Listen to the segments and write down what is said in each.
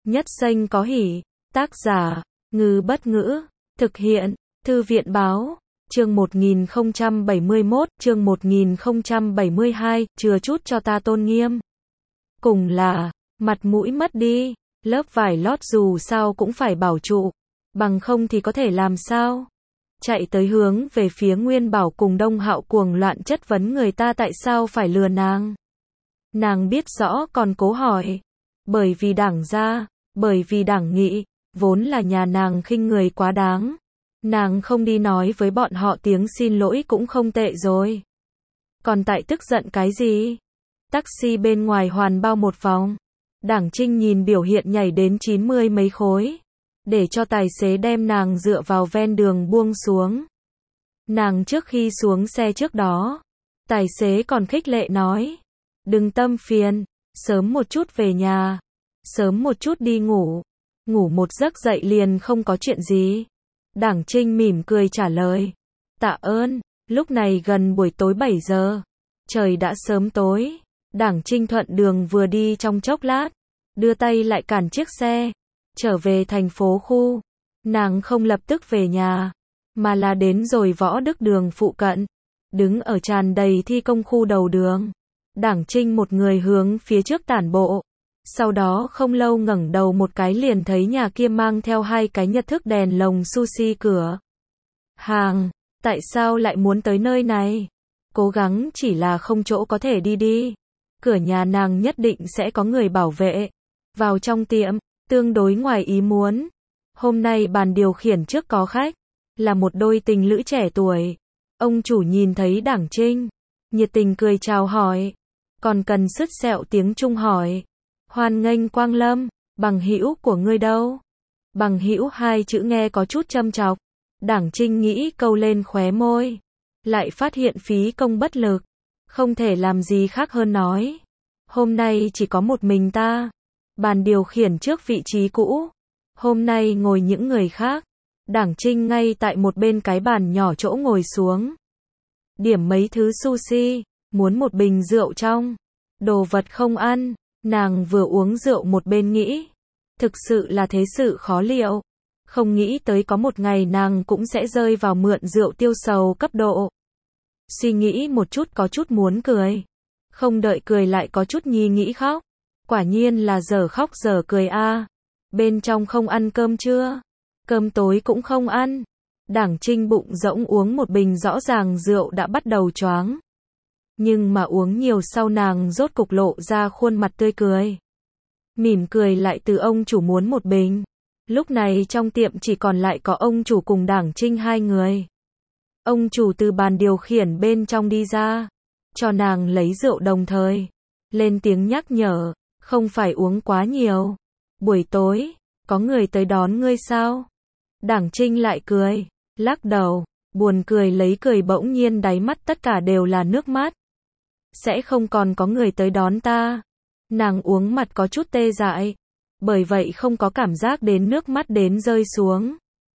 Nhất danh có hỷ. Tác giả, Ngư Bất Ngữ. Thực hiện, Thư viện Báo. Chương 1071, chương 1072, chừa chút cho ta tôn nghiêm. Cùng là, mặt mũi mất đi, lớp vải lót dù sao cũng phải bảo trụ, bằng không thì có thể làm sao? Chạy tới hướng về phía Nguyên Bảo cùng Đông Hạo cuồng loạn chất vấn người ta tại sao phải lừa nàng. Nàng biết rõ còn cố hỏi. Bởi vì Đảng gia, bởi vì Đảng nghị, vốn là nhà nàng khinh người quá đáng. Nàng không đi nói với bọn họ tiếng xin lỗi cũng không tệ rồi. Còn tại tức giận cái gì? Taxi bên ngoài hoàn bao một vòng. Đảng Trinh nhìn biểu hiện nhảy đến 90 mấy khối. Để cho tài xế đem nàng dựa vào ven đường buông xuống. Nàng trước khi xuống xe trước đó, tài xế còn khích lệ nói. Đừng tâm phiền, sớm một chút về nhà. Sớm một chút đi ngủ. Ngủ một giấc dậy liền không có chuyện gì. Đảng Trinh mỉm cười trả lời. Tạ ơn, lúc này gần buổi tối 7 giờ. Trời đã sớm tối. Đảng Trinh thuận đường vừa đi trong chốc lát. Đưa tay lại cản chiếc xe. Trở về thành phố khu. Nàng không lập tức về nhà. Mà là đến rồi Võ Đức Đường phụ cận. Đứng ở tràn đầy thi công khu đầu đường. Đảng Trinh một người hướng phía trước tản bộ. Sau đó không lâu ngẩng đầu một cái liền thấy nhà kia mang theo hai cái nhật thức đèn lồng sushi cửa hàng. Tại sao lại muốn tới nơi này? Cố gắng chỉ là không chỗ có thể đi. Cửa nhà nàng nhất định sẽ có người bảo vệ. Vào trong tiệm, tương đối ngoài ý muốn. Hôm nay bàn điều khiển trước có khách. Là một đôi tình lữ trẻ tuổi. Ông chủ nhìn thấy Đảng Trinh. Nhiệt tình cười chào hỏi. Còn cần sứt sẹo tiếng Trung hỏi. Hoan nghênh quang lâm, bằng hữu của ngươi đâu? Bằng hữu hai chữ nghe có chút châm chọc. Đảng Trinh nghĩ câu lên khóe môi. Lại phát hiện phí công bất lực. Không thể làm gì khác hơn nói. Hôm nay chỉ có một mình ta. Bàn điều khiển trước vị trí cũ. Hôm nay ngồi những người khác. Đảng Trinh ngay tại một bên cái bàn nhỏ chỗ ngồi xuống. Điểm mấy thứ sushi. Muốn một bình rượu trong. Đồ vật không ăn. Nàng vừa uống rượu một bên nghĩ. Thực sự là thế sự khó liệu. Không nghĩ tới có một ngày nàng cũng sẽ rơi vào mượn rượu tiêu sầu cấp độ. Suy nghĩ một chút có chút muốn cười. Không đợi cười lại có chút nghĩ khóc. Quả nhiên là giờ khóc giờ cười a. Bên trong không ăn cơm trưa. Cơm tối cũng không ăn. Đảng Trinh bụng rỗng uống một bình rõ ràng rượu đã bắt đầu choáng. Nhưng mà uống nhiều sau nàng rốt cục lộ ra khuôn mặt tươi cười. Mỉm cười lại từ ông chủ muốn một bình. Lúc này trong tiệm chỉ còn lại có ông chủ cùng Đảng Trinh hai người. Ông chủ từ bàn điều khiển bên trong đi ra. Cho nàng lấy rượu đồng thời. Lên tiếng nhắc nhở. Không phải uống quá nhiều. Buổi tối, có người tới đón ngươi sao? Đảng Trinh lại cười. Lắc đầu. Buồn cười lấy cười bỗng nhiên đáy mắt tất cả đều là nước mắt. Sẽ không còn có người tới đón ta. Nàng uống mặt có chút tê dại. Bởi vậy không có cảm giác đến nước mắt đến rơi xuống.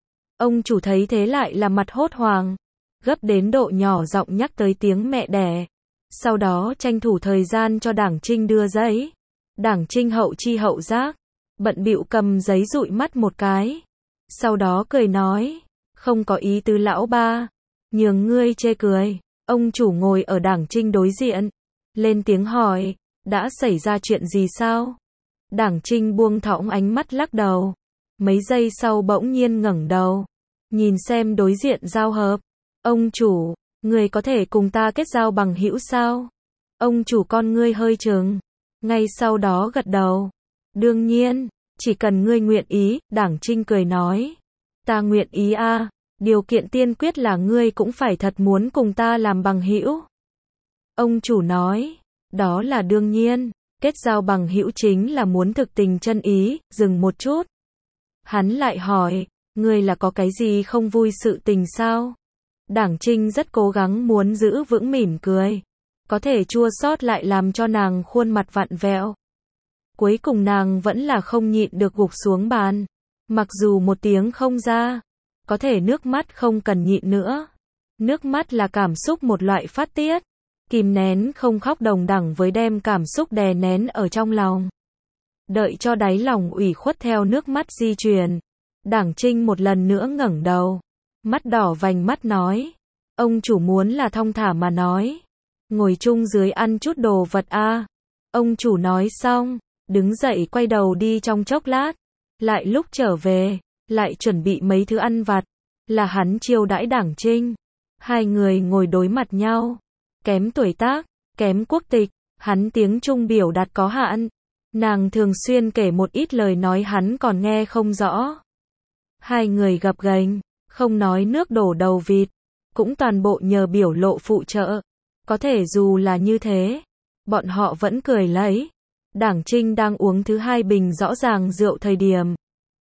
Ông chủ thấy thế lại là mặt hốt hoảng. Gấp đến độ nhỏ giọng nhắc tới tiếng mẹ đẻ. Sau đó tranh thủ thời gian cho Đảng Trinh đưa giấy. Đảng Trinh hậu chi hậu giác. Bận bịu cầm giấy dụi mắt một cái. Sau đó cười nói. Không có ý tứ lão ba. Nhường ngươi chê cười. Ông chủ ngồi ở Đảng Trinh đối diện. Lên tiếng hỏi. Đã xảy ra chuyện gì sao? Đảng Trinh buông thõng ánh mắt lắc đầu. Mấy giây sau bỗng nhiên ngẩng đầu. Nhìn xem đối diện giao hợp. Ông chủ, người có thể cùng ta kết giao bằng hữu sao? Ông chủ con ngươi hơi trừng. Ngay sau đó gật đầu. Đương nhiên, chỉ cần ngươi nguyện ý, Đảng Trinh cười nói. Ta nguyện ý a. Điều kiện tiên quyết là ngươi cũng phải thật muốn cùng ta làm bằng hữu. Ông chủ nói. Đó là đương nhiên. Kết giao bằng hữu chính là muốn thực tình chân ý. Dừng một chút. Hắn lại hỏi. Ngươi là có cái gì không vui sự tình sao? Đảng Trinh rất cố gắng muốn giữ vững mỉm cười. Có thể chua xót lại làm cho nàng khuôn mặt vặn vẹo. Cuối cùng nàng vẫn là không nhịn được gục xuống bàn. Mặc dù một tiếng không ra. Có thể nước mắt không cần nhịn nữa. Nước mắt là cảm xúc một loại phát tiết. Kìm nén không khóc đồng đẳng với đem cảm xúc đè nén ở trong lòng. Đợi cho đáy lòng ủy khuất theo nước mắt di chuyển, Đảng Trinh một lần nữa ngẩng đầu, mắt đỏ vành mắt nói, ông chủ muốn là thong thả mà nói, ngồi chung dưới ăn chút đồ vật a. Ông chủ nói xong, đứng dậy quay đầu đi trong chốc lát, lại lúc trở về, lại chuẩn bị mấy thứ ăn vặt, là hắn chiêu đãi Đảng Trinh. Hai người ngồi đối mặt nhau, kém tuổi tác, kém quốc tịch, hắn tiếng Trung biểu đạt có hạn, nàng thường xuyên kể một ít lời nói hắn còn nghe không rõ. Hai người gập ghềnh, không nói nước đổ đầu vịt, cũng toàn bộ nhờ biểu lộ phụ trợ. Có thể dù là như thế, bọn họ vẫn cười lấy. Đảng Trinh đang uống thứ hai bình rõ ràng rượu thời điểm,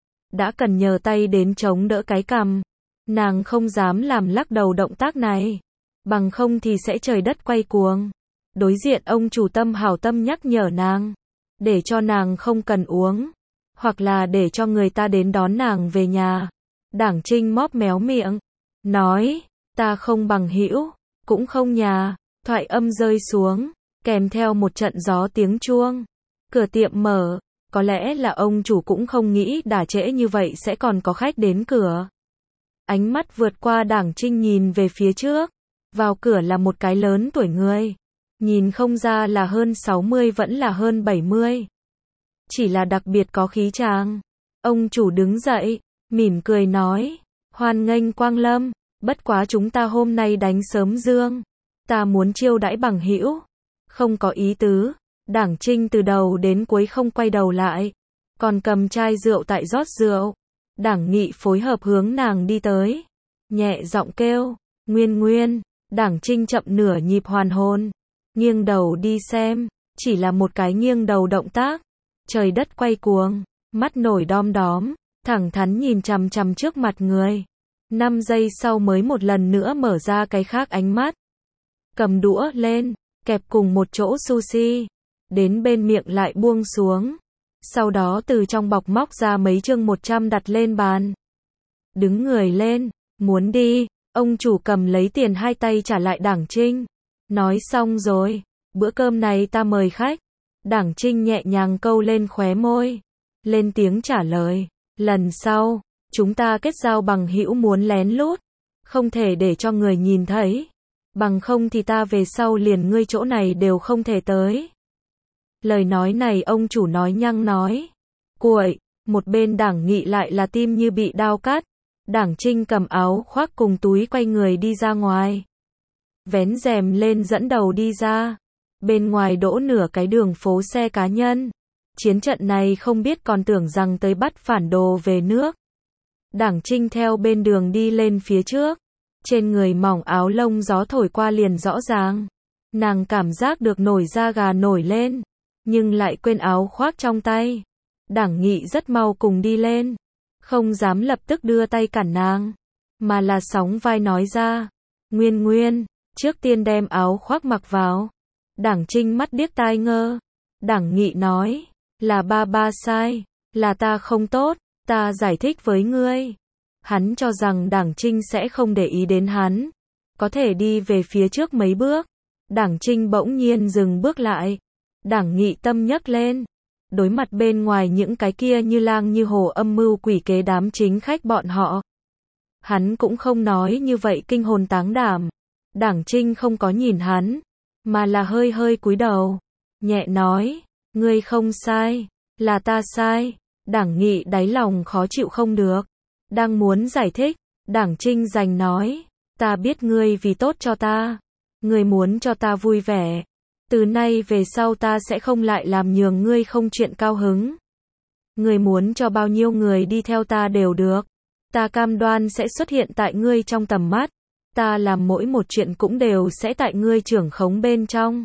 đã cần nhờ tay đến chống đỡ cái cằm. Nàng không dám làm lắc đầu động tác này, bằng không thì sẽ trời đất quay cuồng. Đối diện ông chủ tâm hảo tâm nhắc nhở nàng, để cho nàng không cần uống, hoặc là để cho người ta đến đón nàng về nhà. Đảng Trinh móp méo miệng, nói, ta không bằng hữu, cũng không nhà. Thoại âm rơi xuống, kèm theo một trận gió tiếng chuông. Cửa tiệm mở, có lẽ là ông chủ cũng không nghĩ đả trễ như vậy sẽ còn có khách đến cửa. Ánh mắt vượt qua Đảng Trinh nhìn về phía trước, vào cửa là một cái lớn tuổi người. Nhìn không ra là hơn 60 vẫn là hơn 70. Chỉ là đặc biệt có khí chàng. Ông chủ đứng dậy, mỉm cười nói, hoan nghênh quang lâm, bất quá chúng ta hôm nay đánh sớm dương. Ta muốn chiêu đãi bằng hữu. Không có ý tứ. Đảng Trinh từ đầu đến cuối không quay đầu lại, còn cầm chai rượu tại rót rượu. Đảng Nghị phối hợp hướng nàng đi tới, nhẹ giọng kêu, Nguyên Nguyên. Đảng Trinh chậm nửa nhịp hoàn hồn, nghiêng đầu đi xem, chỉ là một cái nghiêng đầu động tác, trời đất quay cuồng, mắt nổi đom đóm, thẳng thắn nhìn chằm chằm trước mặt người. 5 giây sau mới một lần nữa mở ra cái khác ánh mắt, cầm đũa lên, kẹp cùng một chỗ sushi, đến bên miệng lại buông xuống. Sau đó từ trong bọc móc ra mấy chương 100 đặt lên bàn. Đứng người lên, muốn đi, ông chủ cầm lấy tiền hai tay trả lại Đảng Trinh. Nói xong rồi, bữa cơm này ta mời khách. Đảng Trinh nhẹ nhàng câu lên khóe môi, lên tiếng trả lời, lần sau, chúng ta kết giao bằng hữu muốn lén lút, không thể để cho người nhìn thấy. Bằng không thì ta về sau liền ngươi chỗ này đều không thể tới. Lời nói này ông chủ nói nhăng nói. Cuội, một bên Đảng Nghị lại là tim như bị đao cắt. Đảng Trinh cầm áo khoác cùng túi quay người đi ra ngoài. Vén rèm lên dẫn đầu đi ra. Bên ngoài đỗ nửa cái đường phố xe cá nhân. Chiến trận này không biết còn tưởng rằng tới bắt phản đồ về nước. Đảng Trinh theo bên đường đi lên phía trước. Trên người mỏng áo lông gió thổi qua liền rõ ràng. Nàng cảm giác được nổi da gà nổi lên, nhưng lại quên áo khoác trong tay. Đảng Nghị rất mau cùng đi lên, không dám lập tức đưa tay cản nàng, mà là sóng vai nói ra, Nguyên Nguyên, trước tiên đem áo khoác mặc vào. Đảng Trinh mắt điếc tai ngơ. Đảng Nghị nói, là ba sai, là ta không tốt, ta giải thích với ngươi. Hắn cho rằng Đảng Trinh sẽ không để ý đến hắn, có thể đi về phía trước mấy bước. Đảng Trinh bỗng nhiên dừng bước lại. Đảng Nghị tâm nhấc lên, đối mặt bên ngoài những cái kia như lang như hổ âm mưu quỷ kế đám chính khách bọn họ. Hắn cũng không nói như vậy kinh hồn táng đảm. Đảng Trinh không có nhìn hắn, mà là hơi hơi cúi đầu, nhẹ nói, ngươi không sai, là ta sai. Đảng Nghị đáy lòng khó chịu không được, đang muốn giải thích, Đảng Trinh giành nói, ta biết ngươi vì tốt cho ta, ngươi muốn cho ta vui vẻ. Từ nay về sau ta sẽ không lại làm nhường ngươi không chuyện cao hứng. Ngươi muốn cho bao nhiêu người đi theo ta đều được. Ta cam đoan sẽ xuất hiện tại ngươi trong tầm mắt. Ta làm mỗi một chuyện cũng đều sẽ tại ngươi trưởng khống bên trong.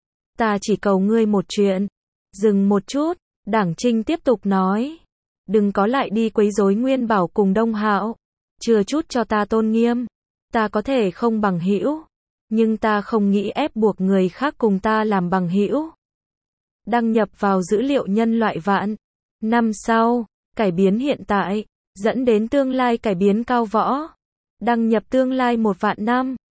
Ta chỉ cầu ngươi một chuyện. Dừng một chút, Đảng Trinh tiếp tục nói. Đừng có lại đi quấy rối Nguyên Bảo cùng Đông Hạo. Chừa chút cho ta tôn nghiêm. Ta có thể không bằng hữu, nhưng ta không nghĩ ép buộc người khác cùng ta làm bằng hữu. Đăng nhập vào dữ liệu nhân loại vạn năm sau, cải biến hiện tại, dẫn đến tương lai cải biến cao võ. Đăng nhập tương lai 1 vạn năm.